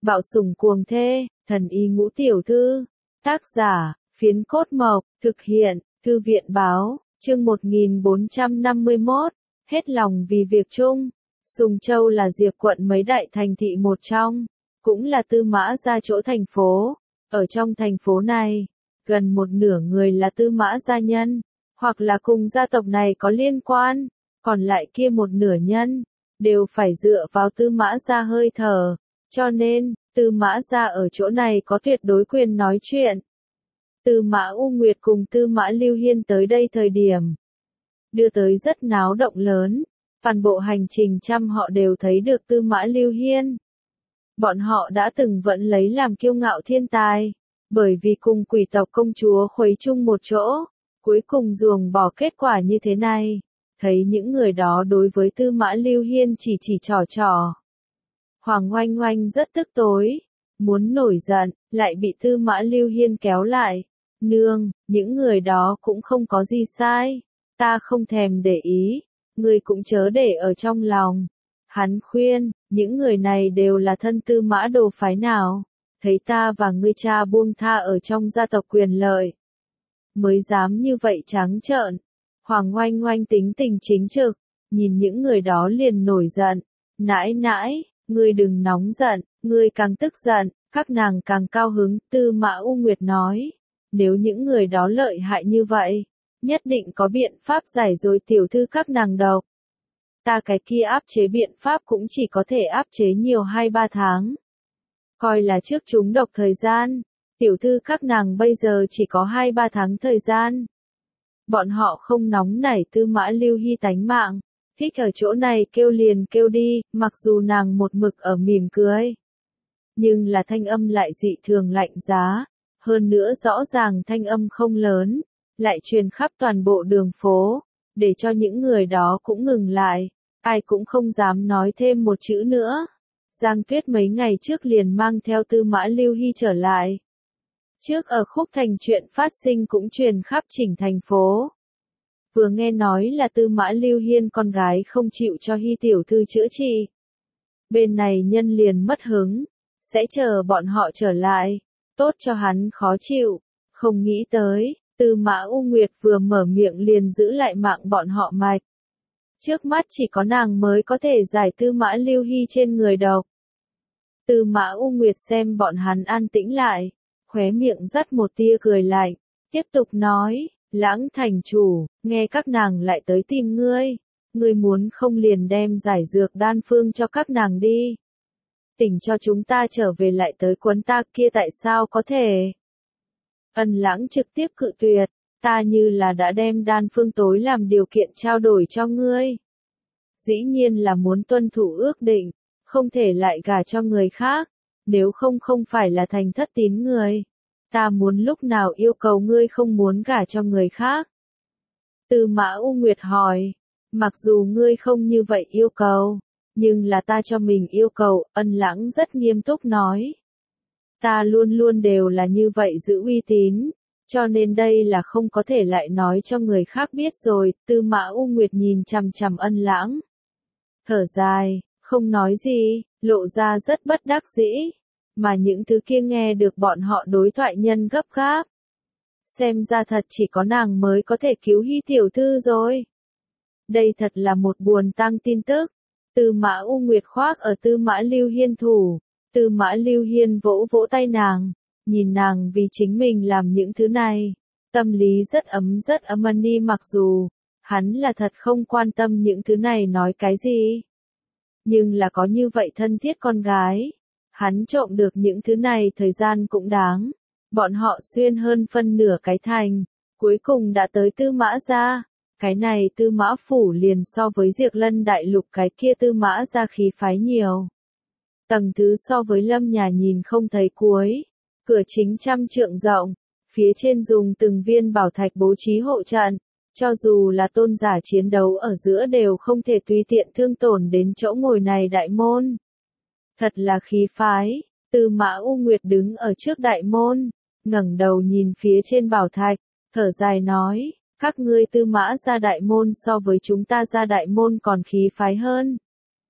Bạo sủng cuồng thê, thần y ngũ tiểu thư. Tác giả, Phiến Cốt Mộc, thực hiện, Thư viện báo, chương 1451, hết lòng vì việc chung. Sùng Châu là Diệp quận mấy đại thành thị một trong, cũng là Tư Mã gia chỗ thành phố. Ở trong thành phố này, gần một nửa người là Tư Mã gia nhân, hoặc là cùng gia tộc này có liên quan, còn lại kia một nửa nhân, đều phải dựa vào Tư Mã gia hơi thở, cho nên, Tư Mã gia ở chỗ này có tuyệt đối quyền nói chuyện. Tư Mã U Nguyệt cùng Tư Mã Lưu Hiên tới đây thời điểm, đưa tới rất náo động lớn, toàn bộ hành trình trăm họ đều thấy được Tư Mã Lưu Hiên. Bọn họ đã từng vẫn lấy làm kiêu ngạo thiên tài, bởi vì cùng quỷ tộc công chúa khuấy chung một chỗ, cuối cùng ruồng bỏ kết quả như thế này, thấy những người đó đối với Tư Mã Lưu Hiên chỉ trò. Hoàng Oanh Oanh rất tức tối, muốn nổi giận, lại bị Tư Mã Lưu Hiên kéo lại. Nương, những người đó cũng không có gì sai, ta không thèm để ý, ngươi cũng chớ để ở trong lòng. Hắn khuyên, những người này đều là thân Tư Mã đồ phái nào, thấy ta và ngươi cha buông tha ở trong gia tộc quyền lợi, mới dám như vậy trắng trợn. Hoàng Oanh Oanh tính tình chính trực, nhìn những người đó liền nổi giận. Nãi nãi, ngươi đừng nóng giận, ngươi càng tức giận, các nàng càng cao hứng. Tư Mã U Nguyệt nói, nếu những người đó lợi hại như vậy, nhất định có biện pháp giải rồi tiểu thư các nàng độc. Ta cái kia áp chế biện pháp cũng chỉ có thể áp chế nhiều 2-3 tháng. Coi là trước chúng độc thời gian, tiểu thư các nàng bây giờ chỉ có 2-3 tháng thời gian. Bọn họ không nóng nảy. Tư Mã Lưu Hy tánh mạng, thích ở chỗ này kêu liền kêu đi, mặc dù nàng một mực ở mỉm cười. Nhưng là thanh âm lại dị thường lạnh giá, hơn nữa rõ ràng thanh âm không lớn, lại truyền khắp toàn bộ đường phố, để cho những người đó cũng ngừng lại, ai cũng không dám nói thêm một chữ nữa. Giang Tuyết mấy ngày trước liền mang theo Tư Mã Lưu Hy trở lại. Trước ở Khúc Thành chuyện phát sinh cũng truyền khắp chỉnh thành phố. Vừa nghe nói là Tư Mã Lưu Hiên con gái không chịu cho Hy tiểu thư chữa trị. Bên này nhân liền mất hứng, sẽ chờ bọn họ trở lại, tốt cho hắn khó chịu. Không nghĩ tới, Tư Mã U Nguyệt vừa mở miệng liền giữ lại mạng bọn họ mạch. Trước mắt chỉ có nàng mới có thể giải Tư Mã Lưu Hy trên người độc. Tư Mã U Nguyệt xem bọn hắn an tĩnh lại, khóe miệng dắt một tia cười lạnh, tiếp tục nói, Lãng thành chủ, nghe các nàng lại tới tìm ngươi, ngươi muốn không liền đem giải dược đan phương cho các nàng đi. Tỉnh cho chúng ta trở về lại tới quấn ta kia tại sao có thể? Ân Lãng trực tiếp cự tuyệt, ta như là đã đem đan phương tối làm điều kiện trao đổi cho ngươi. Dĩ nhiên là muốn tuân thủ ước định, không thể lại gả cho người khác, nếu không không phải là thành thất tín người. Ta muốn lúc nào yêu cầu ngươi không muốn gả cho người khác. Tư Mã U Nguyệt hỏi, mặc dù ngươi không như vậy yêu cầu, nhưng là ta cho mình yêu cầu. Ân Lãng rất nghiêm túc nói. Ta luôn luôn đều là như vậy giữ uy tín, cho nên đây là không có thể lại nói cho người khác biết rồi. Tư Mã U Nguyệt nhìn chằm chằm Ân Lãng, thở dài, không nói gì, lộ ra rất bất đắc dĩ. Mà những thứ kia nghe được bọn họ đối thoại nhân gấp gáp. Xem ra thật chỉ có nàng mới có thể cứu Hy tiểu thư rồi. Đây thật là một buồn tang tin tức. Tư Mã U Nguyệt khoác ở Tư Mã Lưu Hiên thủ. Tư Mã Lưu Hiên vỗ vỗ tay nàng, nhìn nàng vì chính mình làm những thứ này. Tâm lý rất ấm đi, mặc dù hắn là thật không quan tâm những thứ này nói cái gì. Nhưng là có như vậy thân thiết con gái. Hắn trộm được những thứ này thời gian cũng đáng. Bọn họ xuyên hơn phân nửa cái thành, cuối cùng đã tới Tư Mã gia. Cái này Tư Mã phủ liền so với Diệp Lân đại lục cái kia Tư Mã gia khí phái nhiều. Tầng thứ so với Lâm nhà nhìn không thấy cuối. Cửa chính 100 trượng rộng, phía trên dùng từng viên bảo thạch bố trí hộ trận. Cho dù là tôn giả chiến đấu ở giữa đều không thể tùy tiện thương tổn đến chỗ ngồi này đại môn. Thật là khí phái. Tư Mã U Nguyệt đứng ở trước đại môn, ngẩng đầu nhìn phía trên bảo thạch, thở dài nói, các ngươi Tư Mã gia đại môn so với chúng ta gia đại môn còn khí phái hơn.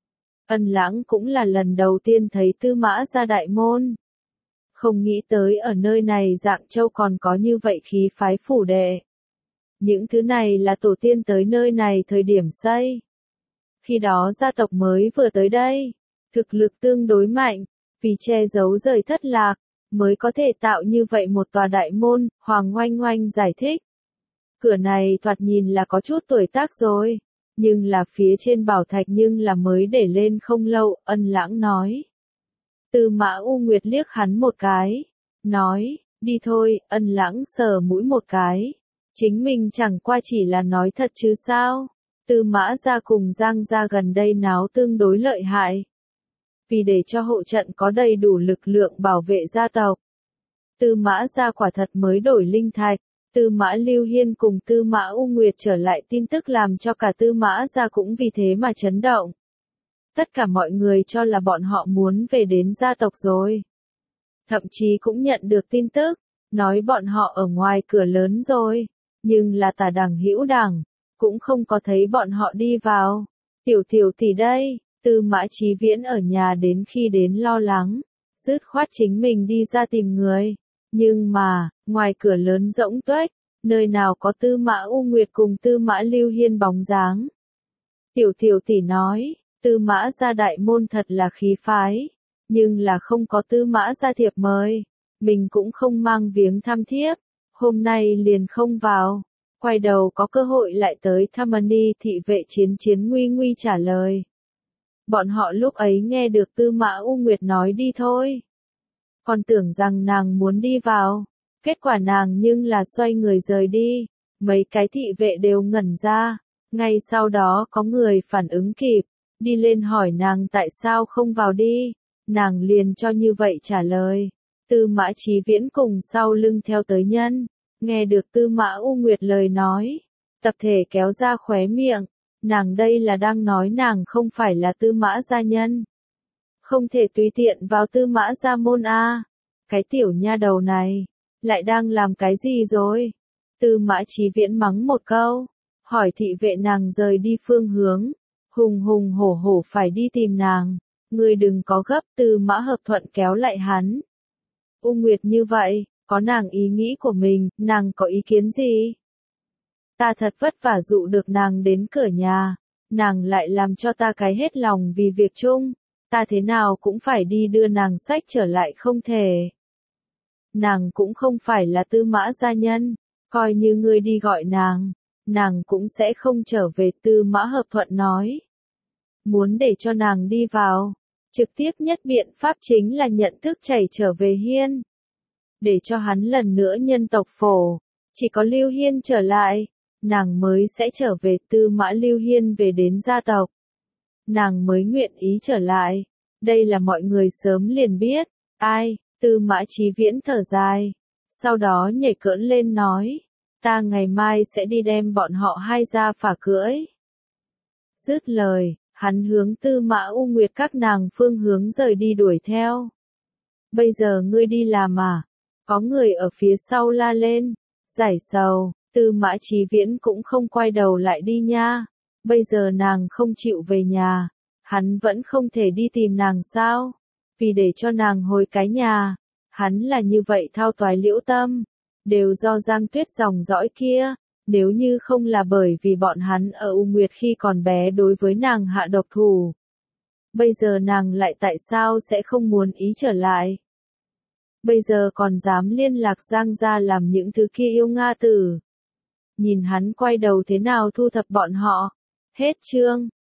Ân Lãng cũng là lần đầu tiên thấy Tư Mã Gia đại môn. Không nghĩ tới ở nơi này Dạng Châu còn có như vậy khí phái phủ đệ. Những thứ này là tổ tiên tới nơi này thời điểm xây. Khi đó gia tộc mới vừa tới đây, thực lực tương đối mạnh, vì che giấu rời thất lạc, mới có thể tạo như vậy một tòa đại môn, Hoàng Oanh Oanh giải thích. Cửa này thoạt nhìn là có chút tuổi tác rồi, nhưng là phía trên bảo thạch nhưng là mới để lên không lâu, Ân Lãng nói. Tư Mã U Nguyệt liếc hắn một cái, nói, đi thôi, Ân Lãng sờ mũi một cái. Chính mình chẳng qua chỉ là nói thật chứ sao. Tư Mã Gia cùng Giang Gia gần đây náo tương đối lợi hại. Vì để cho hộ trận có đầy đủ lực lượng bảo vệ gia tộc. Tư Mã Gia quả thật mới đổi linh thạch. Tư Mã Lưu Hiên cùng Tư Mã U Nguyệt trở lại tin tức làm cho cả Tư Mã Gia cũng vì thế mà chấn động. Tất cả mọi người cho là bọn họ muốn về đến gia tộc rồi. Thậm chí cũng nhận được tin tức, nói bọn họ ở ngoài cửa lớn rồi, nhưng là Tả Đằng Hữu Đằng, cũng không có thấy bọn họ đi vào. Tiểu tỷ đây, Tư Mã Chí Viễn ở nhà đến khi đến lo lắng, dứt khoát chính mình đi ra tìm người. Nhưng mà, ngoài cửa lớn rỗng tuếch, nơi nào có Tư Mã U Nguyệt cùng Tư Mã Lưu Hiên bóng dáng. Tiểu tỷ nói, Tư Mã Gia đại môn thật là khí phái, nhưng là không có Tư Mã Gia thiệp mời, mình cũng không mang viếng thăm thiếp, hôm nay liền không vào, quay đầu có cơ hội lại tới Thamani thị vệ chiến nguy nguy trả lời. Bọn họ lúc ấy nghe được Tư Mã U Nguyệt nói đi thôi. Còn tưởng rằng nàng muốn đi vào, kết quả nàng nhưng là xoay người rời đi, mấy cái thị vệ đều ngẩn ra, ngay sau đó có người phản ứng kịp, đi lên hỏi nàng tại sao không vào đi, nàng liền cho như vậy trả lời. Tư Mã Chí Viễn cùng sau lưng theo tới nhân, nghe được Tư Mã U Nguyệt lời nói, tập thể kéo ra khóe miệng, nàng đây là đang nói nàng không phải là Tư Mã gia nhân. Không thể tùy tiện vào Tư Mã gia môn a. Cái tiểu nha đầu này, lại đang làm cái gì rồi? Tư Mã Chí Viễn mắng một câu, hỏi thị vệ nàng rời đi phương hướng, hùng hổ phải đi tìm nàng, ngươi đừng có gấp. Tư Mã Hợp Thuận kéo lại hắn. U Nguyệt như vậy, có nàng ý nghĩ của mình, nàng có ý kiến gì? Ta thật vất vả dụ được nàng đến cửa nhà, nàng lại làm cho ta cái hết lòng vì việc chung, ta thế nào cũng phải đi đưa nàng sách trở lại không thể. Nàng cũng không phải là Tư Mã gia nhân, coi như ngươi đi gọi nàng cũng sẽ không trở về. Tư Mã Hợp Thuận nói. Muốn để cho nàng đi vào, trực tiếp nhất biện pháp chính là nhận thức chảy trở về Hiên. Để cho hắn lần nữa nhân tộc phổ, chỉ có Lưu Hiên trở lại, nàng mới sẽ trở về. Tư Mã Lưu Hiên về đến gia tộc, nàng mới nguyện ý trở lại. Đây là mọi người sớm liền biết. Ai? Tư Mã Chí Viễn thở dài, sau đó nhảy cỡn lên nói, ta ngày mai sẽ đi đem bọn họ hai ra phả cưỡi. Dứt lời, hắn hướng Tư Mã U Nguyệt các nàng phương hướng rời đi đuổi theo. Bây giờ ngươi đi làm à? Có người ở phía sau la lên, giải sầu. Tư Mã Chí Viễn cũng không quay đầu lại đi nha. Bây giờ nàng không chịu về nhà, hắn vẫn không thể đi tìm nàng sao? Vì để cho nàng hồi cái nhà, hắn là như vậy thao toái liễu tâm, đều do Giang Tuyết dòng dõi kia, nếu như không là bởi vì bọn hắn ở U Nguyệt khi còn bé đối với nàng hạ độc thủ. Bây giờ nàng lại tại sao sẽ không muốn ý trở lại? Bây giờ còn dám liên lạc Giang gia làm những thứ kia yêu Nga tử. Nhìn hắn quay đầu thế nào thu thập bọn họ. Hết chương.